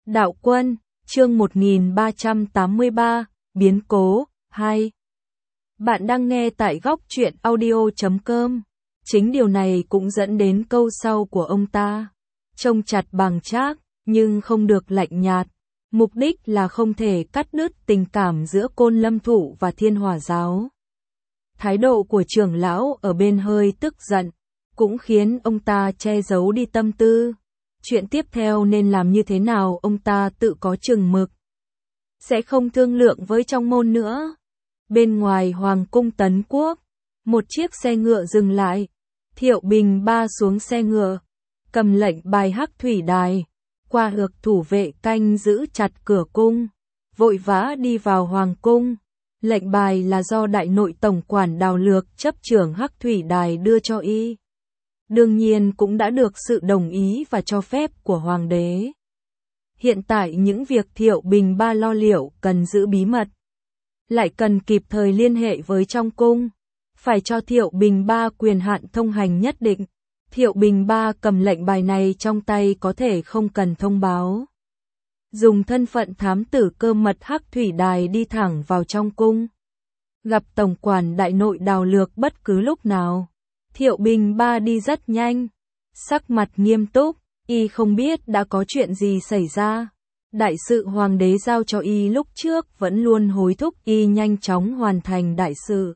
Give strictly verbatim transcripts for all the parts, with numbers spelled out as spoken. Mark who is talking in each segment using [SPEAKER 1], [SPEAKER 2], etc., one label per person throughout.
[SPEAKER 1] Đạo Quân, chương một nghìn ba trăm tám mươi ba, biến cố, hai. Bạn đang nghe tại góc truyện audio chấm com. Chính điều này cũng dẫn đến câu sau của ông ta. Trông chặt bằng chác, nhưng không được lạnh nhạt. Mục đích là không thể cắt đứt tình cảm giữa Côn Lâm Thụ và Thiên Hỏa Giáo. Thái độ của trưởng lão ở bên hơi tức giận, cũng khiến ông ta che giấu đi tâm tư. Chuyện tiếp theo nên làm như thế nào ông ta tự có chừng mực. Sẽ không thương lượng với trong môn nữa. Bên ngoài Hoàng cung Tấn Quốc, một chiếc xe ngựa dừng lại. Thiệu Bình Ba xuống xe ngựa, cầm lệnh bài Hắc Thủy Đài, qua hược thủ vệ canh giữ chặt cửa cung, vội vã đi vào Hoàng cung. Lệnh bài là do đại nội tổng quản Đào Lược chấp trưởng Hắc Thủy Đài đưa cho y. Đương nhiên cũng đã được sự đồng ý và cho phép của Hoàng đế. Hiện tại những việc Thiệu Bình Ba lo liệu cần giữ bí mật. Lại cần kịp thời liên hệ với trong cung. Phải cho Thiệu Bình Ba quyền hạn thông hành nhất định. Thiệu Bình Ba cầm lệnh bài này trong tay có thể không cần thông báo. Dùng thân phận thám tử cơ mật Hắc Thủy Đài đi thẳng vào trong cung. Gặp tổng quản đại nội Đào Lược bất cứ lúc nào. Thiệu Bình Ba đi rất nhanh, sắc mặt nghiêm túc, y không biết đã có chuyện gì xảy ra. Đại sự hoàng đế giao cho y lúc trước vẫn luôn hối thúc y nhanh chóng hoàn thành đại sự.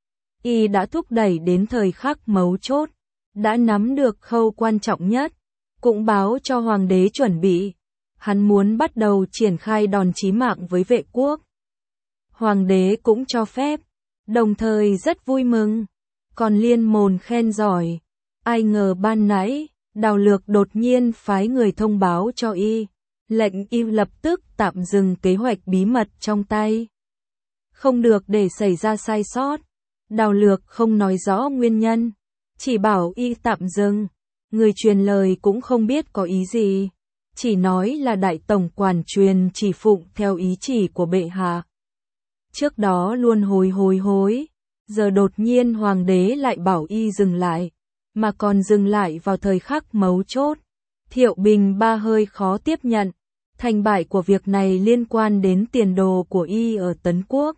[SPEAKER 1] Y đã thúc đẩy đến thời khắc mấu chốt, đã nắm được khâu quan trọng nhất, cũng báo cho hoàng đế chuẩn bị. Hắn muốn bắt đầu triển khai đòn chí mạng với vệ quốc. Hoàng đế cũng cho phép, đồng thời rất vui mừng. Còn liên mồn khen giỏi, ai ngờ ban nãy, Đào Lược đột nhiên phái người thông báo cho y, lệnh y lập tức tạm dừng kế hoạch bí mật trong tay. Không được để xảy ra sai sót, Đào Lược không nói rõ nguyên nhân, chỉ bảo y tạm dừng, người truyền lời cũng không biết có ý gì, chỉ nói là đại tổng quản truyền chỉ phụng theo ý chỉ của bệ hạ. Trước đó luôn hối hối hối. Giờ đột nhiên hoàng đế lại bảo y dừng lại, mà còn dừng lại vào thời khắc mấu chốt. Thiệu Bình Ba hơi khó tiếp nhận, thành bại của việc này liên quan đến tiền đồ của y ở Tấn Quốc.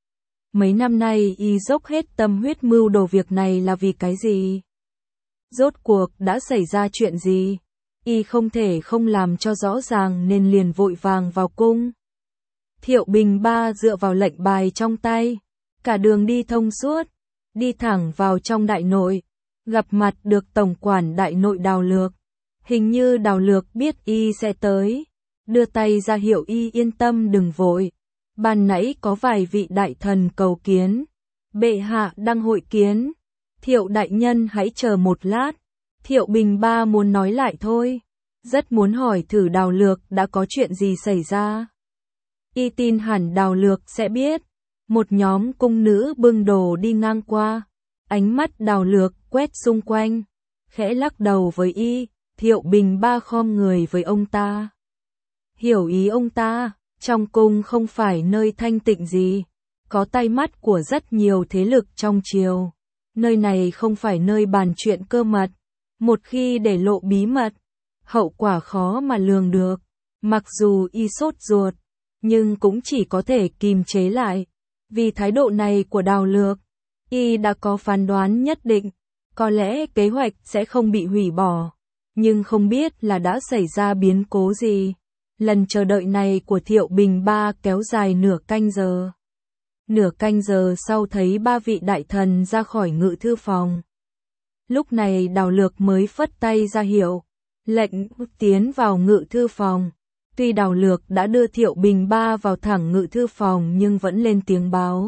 [SPEAKER 1] Mấy năm nay y dốc hết tâm huyết mưu đồ việc này là vì cái gì? Rốt cuộc đã xảy ra chuyện gì? Y không thể không làm cho rõ ràng nên liền vội vàng vào cung. Thiệu Bình Ba dựa vào lệnh bài trong tay. Cả đường đi thông suốt, đi thẳng vào trong đại nội, gặp mặt được tổng quản đại nội Đào Lược. Hình như Đào Lược biết y sẽ tới, đưa tay ra hiệu y yên tâm đừng vội. Ban nãy có vài vị đại thần cầu kiến, bệ hạ đang hội kiến. Thiệu đại nhân hãy chờ một lát, Thiệu Bình Ba muốn nói lại thôi, rất muốn hỏi thử Đào Lược đã có chuyện gì xảy ra. Y tin hẳn Đào Lược sẽ biết. Một nhóm cung nữ bưng đồ đi ngang qua, ánh mắt Đào Lược quét xung quanh, khẽ lắc đầu với y. Thiệu Bình Ba khom người với ông ta. Hiểu ý ông ta, trong cung không phải nơi thanh tịnh gì, có tay mắt của rất nhiều thế lực trong triều. Nơi này không phải nơi bàn chuyện cơ mật, một khi để lộ bí mật, hậu quả khó mà lường được. Mặc dù y sốt ruột, nhưng cũng chỉ có thể kìm chế lại. Vì thái độ này của Đào Lược, y đã có phán đoán nhất định, có lẽ kế hoạch sẽ không bị hủy bỏ, nhưng không biết là đã xảy ra biến cố gì. Lần chờ đợi này của Thiệu Bình Ba kéo dài nửa canh giờ. Nửa canh giờ sau thấy ba vị đại thần ra khỏi ngự thư phòng. Lúc này Đào Lược mới phất tay ra hiệu, lệnh tiến vào ngự thư phòng. Tuy Đào Lược đã đưa Thiệu Bình Ba vào thẳng ngự thư phòng nhưng vẫn lên tiếng báo.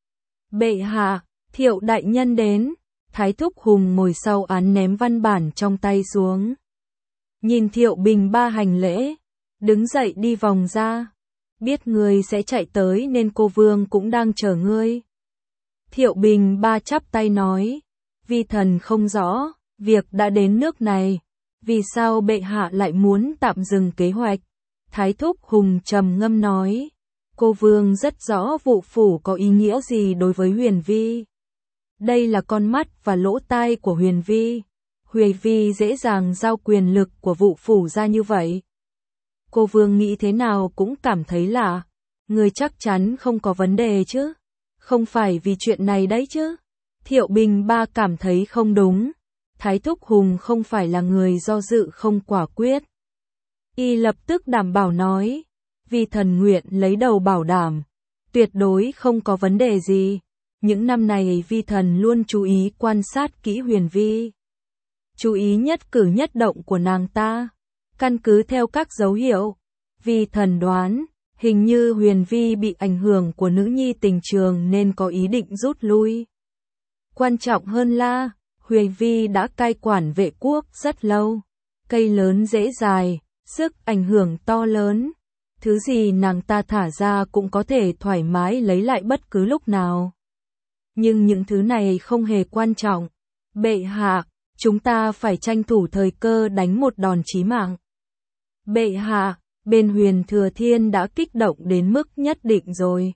[SPEAKER 1] Bệ hạ, Thiệu đại nhân đến. Thái thúc Hùng ngồi sau án ném văn bản trong tay xuống. Nhìn Thiệu Bình Ba hành lễ, đứng dậy đi vòng ra. Biết ngươi sẽ chạy tới nên cô vương cũng đang chờ ngươi. Thiệu Bình Ba chắp tay nói, vi thần không rõ, việc đã đến nước này, vì sao bệ hạ lại muốn tạm dừng kế hoạch? Thái thúc Hùng trầm ngâm nói, cô vương rất rõ vụ phủ có ý nghĩa gì đối với Huyền Vi. Đây là con mắt và lỗ tai của Huyền Vi. Huyền Vi dễ dàng giao quyền lực của vụ phủ ra như vậy. Cô Vương nghĩ thế nào cũng cảm thấy lạ. Người chắc chắn không có vấn đề chứ? Không phải vì chuyện này đấy chứ? Thiệu Bình Ba cảm thấy không đúng. Thái Thúc Hùng không phải là người do dự không quả quyết. Y lập tức đảm bảo nói, Vi Thần nguyện lấy đầu bảo đảm, tuyệt đối không có vấn đề gì. Những năm này Vi Thần luôn chú ý quan sát kỹ Huyền Vi. Chú ý nhất cử nhất động của nàng ta. Căn cứ theo các dấu hiệu, Vi Thần đoán, hình như Huyền Vi bị ảnh hưởng của nữ nhi tình trường nên có ý định rút lui. Quan trọng hơn là, Huyền Vi đã cai quản Vệ Quốc rất lâu. Cây lớn rễ dài, sức ảnh hưởng to lớn. Thứ gì nàng ta thả ra cũng có thể thoải mái lấy lại bất cứ lúc nào. Nhưng những thứ này không hề quan trọng. Bệ hạ, chúng ta phải tranh thủ thời cơ đánh một đòn chí mạng. Bệ hạ, bên Huyền Thừa Thiên đã kích động đến mức nhất định rồi.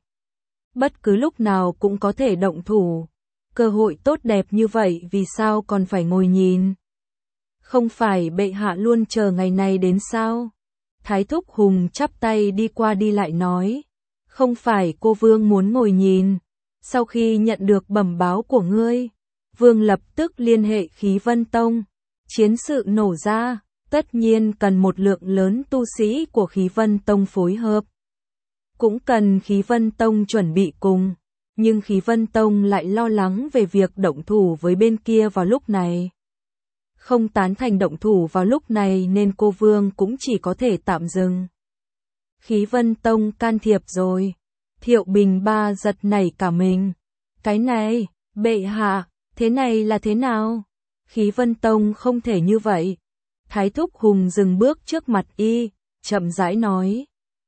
[SPEAKER 1] Bất cứ lúc nào cũng có thể động thủ. Cơ hội tốt đẹp như vậy vì sao còn phải ngồi nhìn? Không phải bệ hạ luôn chờ ngày này đến sao? Thái Thúc Hùng chắp tay đi qua đi lại nói. Không phải cô Vương muốn ngồi nhìn. Sau khi nhận được bẩm báo của ngươi, Vương lập tức liên hệ Khí Vân Tông. Chiến sự nổ ra, tất nhiên cần một lượng lớn tu sĩ của Khí Vân Tông phối hợp. Cũng cần Khí Vân Tông chuẩn bị cùng. Nhưng Khí Vân Tông lại lo lắng về việc động thủ với bên kia vào lúc này. Không tán thành động thủ vào lúc này nên cô Vương cũng chỉ có thể tạm dừng. Khí Vân Tông can thiệp rồi. Thiệu Bình Ba giật nảy cả mình. Cái này, bệ hạ, thế này là thế nào? Khí Vân Tông không thể như vậy. Thái Thúc Hùng dừng bước trước mặt y, chậm rãi nói.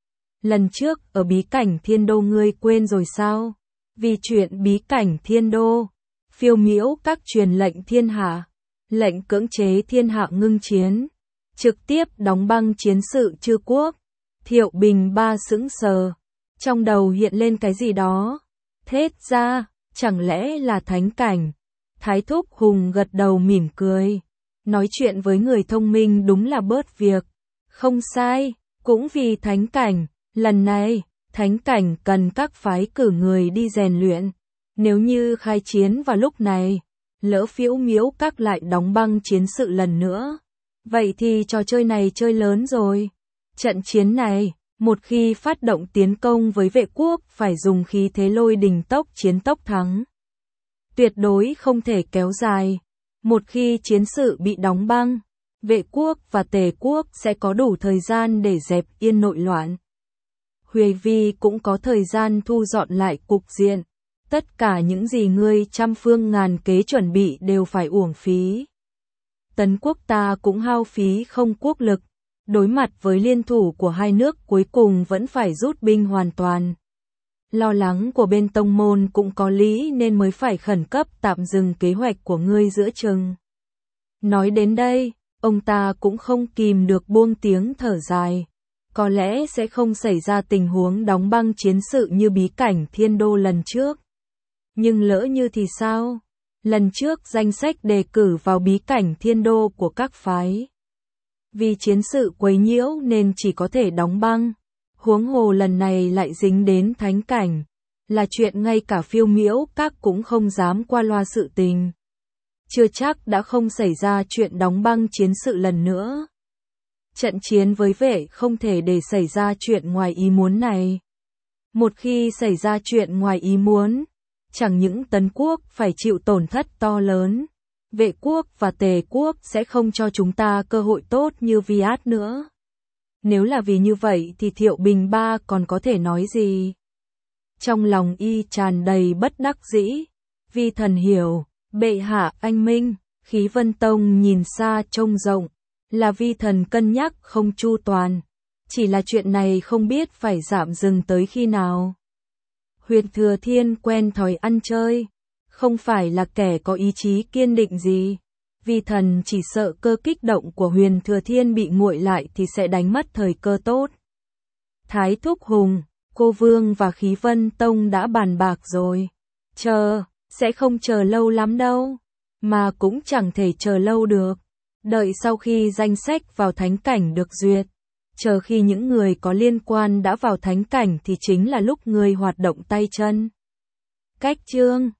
[SPEAKER 1] Lần trước ở bí cảnh Thiên Đô ngươi quên rồi sao? Vì chuyện bí cảnh Thiên Đô, Phiêu Miễu các truyền lệnh thiên hạ, lệnh cưỡng chế thiên hạ ngưng chiến, trực tiếp đóng băng chiến sự Chư Quốc. Thiệu Bình Ba sững sờ, trong đầu hiện lên cái gì đó. Thết ra, chẳng lẽ là thánh cảnh? Thái Thúc Hùng gật đầu mỉm cười. Nói chuyện với người thông minh đúng là bớt việc. Không sai, cũng vì thánh cảnh, lần này, thánh cảnh cần các phái cử người đi rèn luyện. Nếu như khai chiến vào lúc này, lỡ Phiêu Miễu các lại đóng băng chiến sự lần nữa. Vậy thì trò chơi này chơi lớn rồi. Trận chiến này, một khi phát động tiến công với Vệ Quốc phải dùng khí thế lôi đình tốc chiến tốc thắng. Tuyệt đối không thể kéo dài. Một khi chiến sự bị đóng băng, Vệ Quốc và Tề Quốc sẽ có đủ thời gian để dẹp yên nội loạn. Huệ Vi cũng có thời gian thu dọn lại cục diện. Tất cả những gì ngươi trăm phương ngàn kế chuẩn bị đều phải uổng phí. Tấn quốc ta cũng hao phí không quốc lực. Đối mặt với liên thủ của hai nước cuối cùng vẫn phải rút binh hoàn toàn. Lo lắng của bên tông môn cũng có lý nên mới phải khẩn cấp tạm dừng kế hoạch của ngươi giữa chừng. Nói đến đây, ông ta cũng không kìm được buông tiếng thở dài. Có lẽ sẽ không xảy ra tình huống đóng băng chiến sự như bí cảnh Thiên Đô lần trước. Nhưng lỡ như thì sao? Lần trước danh sách đề cử vào bí cảnh Thiên Đô của các phái. Vì chiến sự quấy nhiễu nên chỉ có thể đóng băng. Huống hồ lần này lại dính đến thánh cảnh. Là chuyện ngay cả Phiêu Miễu các cũng không dám qua loa sự tình. Chưa chắc đã không xảy ra chuyện đóng băng chiến sự lần nữa. Trận chiến với Vệ không thể để xảy ra chuyện ngoài ý muốn này. Một khi xảy ra chuyện ngoài ý muốn, chẳng những Tấn Quốc phải chịu tổn thất to lớn, Vệ Quốc và Tề Quốc sẽ không cho chúng ta cơ hội tốt như Viát nữa. Nếu là vì như vậy thì Thiệu Bình Ba còn có thể nói gì? Trong lòng y tràn đầy bất đắc dĩ. Vi thần hiểu, bệ hạ anh minh. Khí Vân Tông nhìn xa trông rộng, là vi thần cân nhắc không chu toàn. Chỉ là chuyện này không biết phải giảm dừng tới khi nào. Huyền Thừa Thiên quen thói ăn chơi, không phải là kẻ có ý chí kiên định gì. Vi thần chỉ sợ cơ kích động của Huyền Thừa Thiên bị nguội lại thì sẽ đánh mất thời cơ tốt. Thái Thúc Hùng, cô Vương và Khí Vân Tông đã bàn bạc rồi. Chờ, sẽ không chờ lâu lắm đâu. Mà cũng chẳng thể chờ lâu được. Đợi sau khi danh sách vào thánh cảnh được duyệt, chờ khi những người có liên quan đã vào thánh cảnh thì chính là lúc ngươi hoạt động tay chân. Cách chương